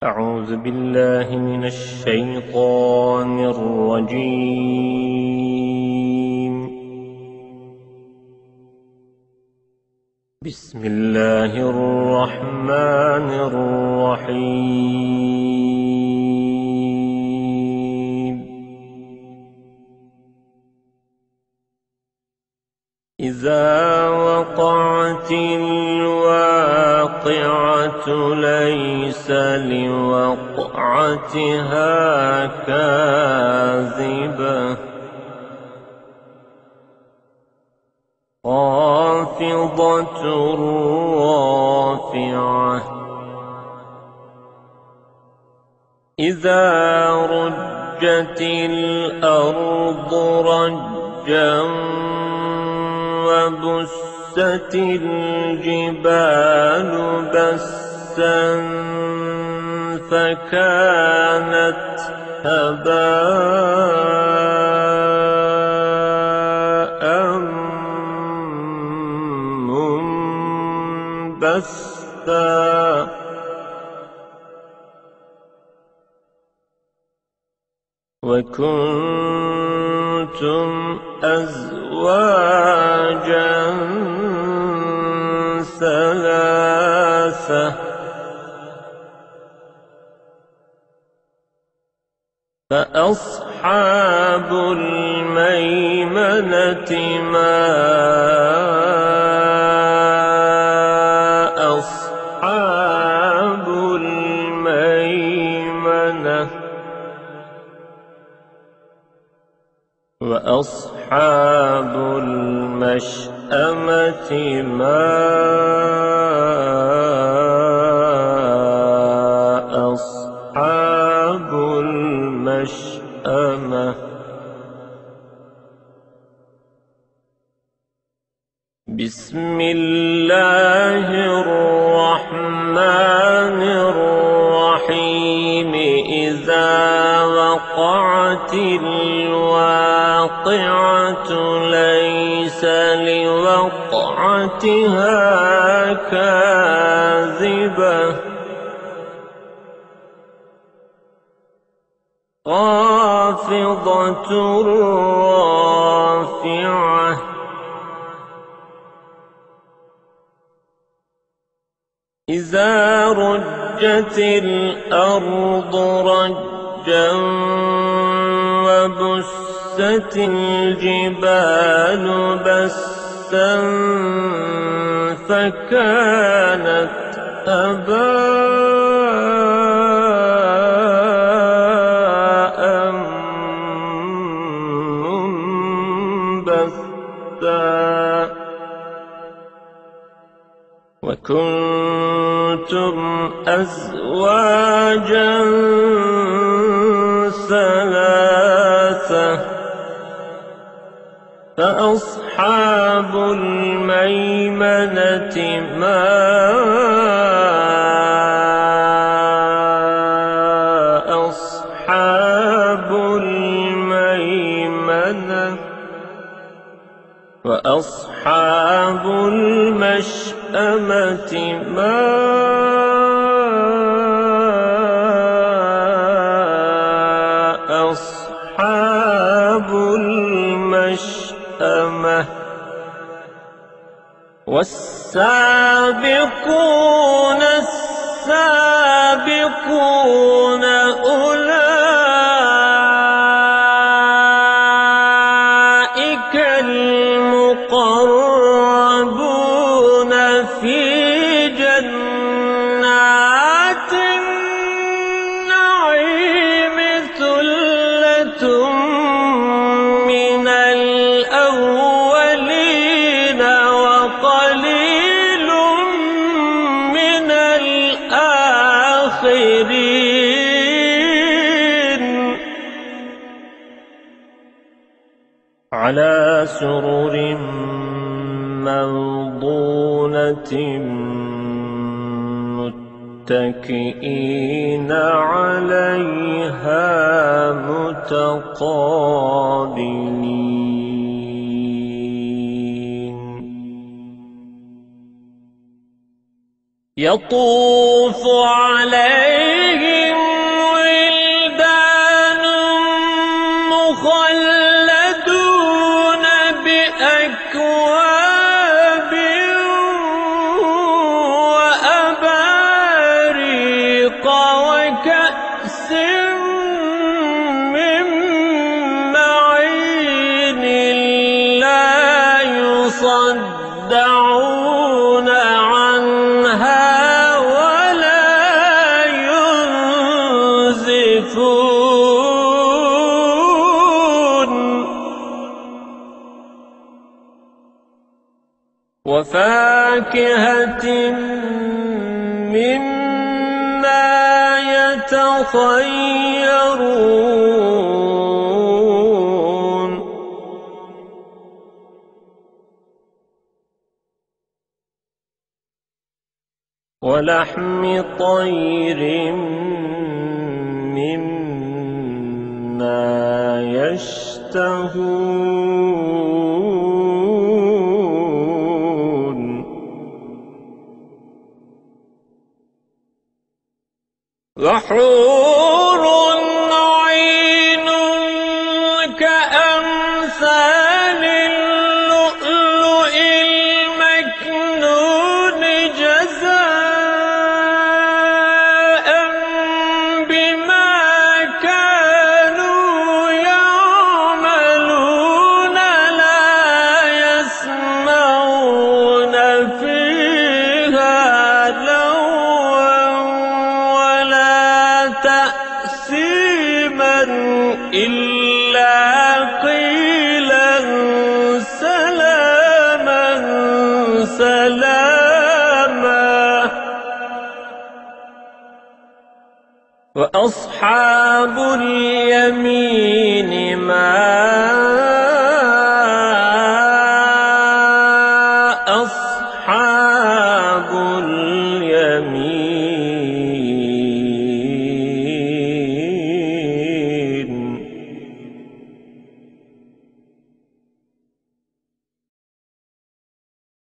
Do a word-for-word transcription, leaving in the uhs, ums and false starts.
أعوذ بالله من الشيطان الرجيم. بسم الله الرحمن الرحيم. إذا وقعت الواقعة ليس لوقعتها كاذبة خافضة رافعة إذا رجت الأرض رجا وبست الجبال بسا فكانت هباء منبثا وكنتم أزواجا ثلاثة فأصحاب الميمنة ما أصحاب الميمنة وأصحاب المشأمة ما أصحاب المشأمة بسم الله الرحمن الرحيم. إذا وقعت الواقعة ليس لوقعتها كاذبة خافضة رافعة إذا رجت الأرض رجا وبست الجبال بسا فكانت هباء منبثا وكنتم أزواجا ثلاثة فأصحاب الميمنة ما أصحاب الميمنة وأصحاب المشأمة ما أصحاب المشأمة والسابقون السابقون أولئك المقربون في جنات النعيم ثلة من الأولين وقليل من الآخرين على سرر موضونة متكئين عليها متقابلين يطوف عليهم وفاكهة مما يتخيرون ولحم طير مما يشتهون وحور عين كأمثال اللؤلؤ المكنون جزاء بما كانوا يعملون لا يسمعون فيها لغوا ولا تأثيما إلا قيلا سلاما سلاما وأصحاب اليمين ما